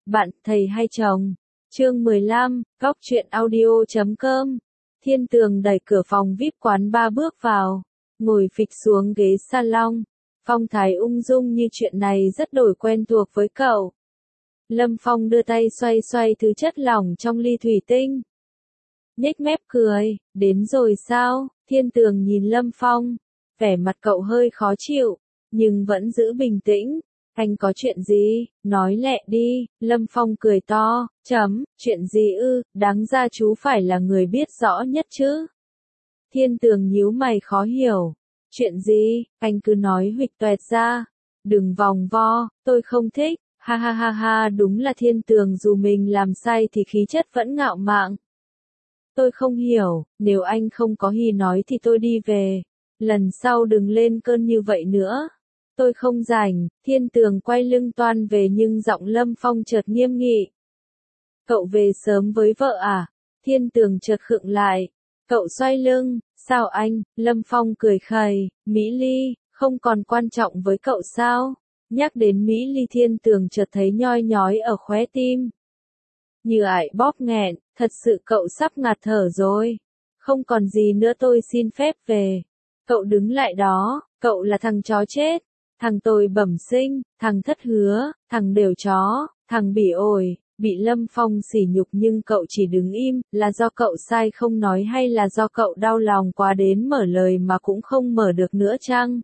Bạn, thầy hay chồng. Chương 15, góc truyện audio.com. Thiên Tường đẩy cửa phòng VIP quán ba bước vào, ngồi phịch xuống ghế salon. Phong thái ung dung như chuyện này rất đổi quen thuộc với cậu. Lâm Phong đưa tay xoay xoay thứ chất lỏng trong ly thủy tinh. Nhếch mép cười, đến rồi sao? Thiên Tường nhìn Lâm Phong, vẻ mặt cậu hơi khó chịu, nhưng vẫn giữ bình tĩnh. Anh có chuyện gì, nói lẹ đi. Lâm Phong cười to, chuyện gì ư, đáng ra chú phải là người biết rõ nhất chứ. Thiên Tường nhíu mày khó hiểu. Chuyện gì, anh cứ nói huỵch toẹt ra. Đừng vòng vo, tôi không thích. Ha ha ha ha, đúng là Thiên Tường dù mình làm sai thì khí chất vẫn ngạo mạn. Tôi không hiểu, nếu anh không có gì nói thì tôi đi về. Lần sau đừng lên cơn như vậy nữa. Tôi không rảnh. Thiên Tường quay lưng toan về nhưng giọng Lâm Phong chợt nghiêm nghị. Cậu về sớm với vợ à? Thiên Tường chợt khựng lại. Cậu xoay lưng, sao anh? Lâm Phong cười khẩy, Mỹ Ly, không còn quan trọng với cậu sao? Nhắc đến Mỹ Ly Thiên Tường chợt thấy nhoi nhói ở khóe tim. Như ải bóp nghẹn, thật sự cậu sắp ngạt thở rồi. Không còn gì nữa, tôi xin phép về. Cậu đứng lại đó, cậu là thằng chó chết. Thằng tồi bẩm sinh, thằng thất hứa, thằng đều chó, thằng bỉ ổi, bị Lâm Phong sỉ nhục nhưng cậu chỉ đứng im, là do cậu sai không nói hay là do cậu đau lòng quá đến mở lời mà cũng không mở được nữa chăng?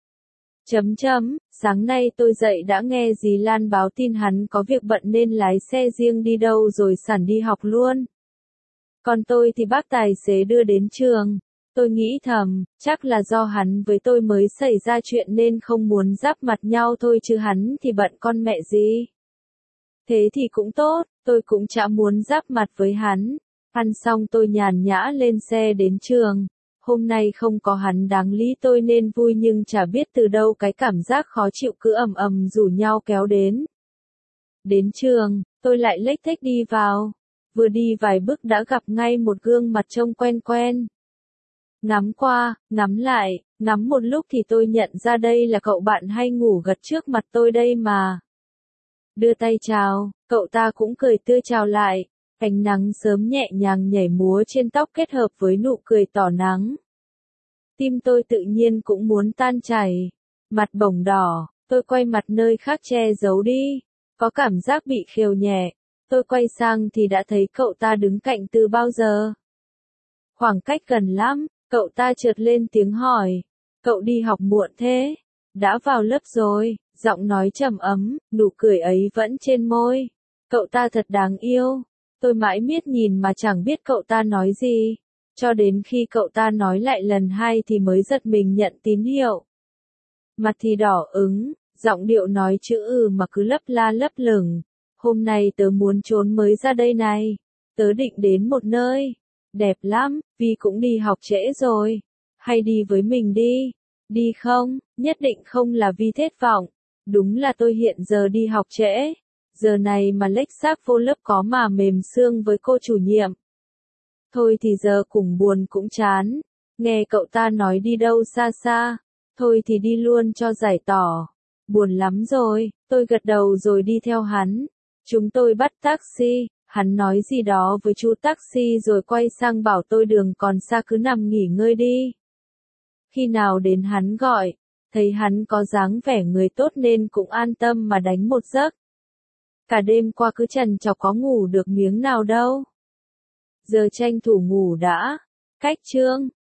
Sáng nay tôi dậy đã nghe dì Lan báo tin hắn có việc bận nên lái xe riêng đi đâu rồi sẵn đi học luôn. Còn tôi thì bác tài xế đưa đến trường. Tôi nghĩ thầm, chắc là do hắn với tôi mới xảy ra chuyện nên không muốn giáp mặt nhau thôi chứ hắn thì bận con mẹ gì. Thế thì cũng tốt, tôi cũng chả muốn giáp mặt với hắn. Ăn xong tôi nhàn nhã lên xe đến trường. Hôm nay không có hắn đáng lý tôi nên vui nhưng chả biết từ đâu cái cảm giác khó chịu cứ ầm ầm rủ nhau kéo đến. Đến trường, tôi lại lếch thếch đi vào. Vừa đi vài bước đã gặp ngay một gương mặt trông quen quen. Ngắm qua, ngắm lại, ngắm một lúc thì tôi nhận ra đây là cậu bạn hay ngủ gật trước mặt tôi đây mà. Đưa tay chào, cậu ta cũng cười tươi chào lại. Ánh nắng sớm nhẹ nhàng nhảy múa trên tóc kết hợp với nụ cười tỏ nắng. Tim tôi tự nhiên cũng muốn tan chảy. Mặt bỗng đỏ, tôi quay mặt nơi khác che giấu đi. Có cảm giác bị khều nhẹ. Tôi quay sang thì đã thấy cậu ta đứng cạnh từ bao giờ. Khoảng cách gần lắm, cậu ta chợt lên tiếng hỏi. Cậu đi học muộn thế? Đã vào lớp rồi, giọng nói trầm ấm, nụ cười ấy vẫn trên môi. Cậu ta thật đáng yêu. Tôi mãi miết nhìn mà chẳng biết cậu ta nói gì. Cho đến khi cậu ta nói lại lần hai thì mới giật mình nhận tín hiệu. Mặt thì đỏ ửng, giọng điệu nói chữ mà cứ lấp la lấp lửng. Hôm nay tớ muốn trốn mới ra đây này. Tớ định đến một nơi. Đẹp lắm, Vi cũng đi học trễ rồi. Hay đi với mình đi. Đi không? Nhất định không là Vi thất vọng. Đúng là tôi hiện giờ đi học trễ. Giờ này mà lếch xác vô lớp có mà mềm xương với cô chủ nhiệm. Thôi thì giờ cùng buồn cũng chán. Nghe cậu ta nói đi đâu xa xa. Thôi thì đi luôn cho giải tỏ. Buồn lắm rồi, tôi gật đầu rồi đi theo hắn. Chúng tôi bắt taxi. Hắn nói gì đó với chú taxi rồi quay sang bảo tôi đường còn xa cứ nằm nghỉ ngơi đi. Khi nào đến hắn gọi, thấy hắn có dáng vẻ người tốt nên cũng an tâm mà đánh một giấc. Cả đêm qua cứ trằn trọc có ngủ được miếng nào đâu. Giờ tranh thủ ngủ đã. Cách chương.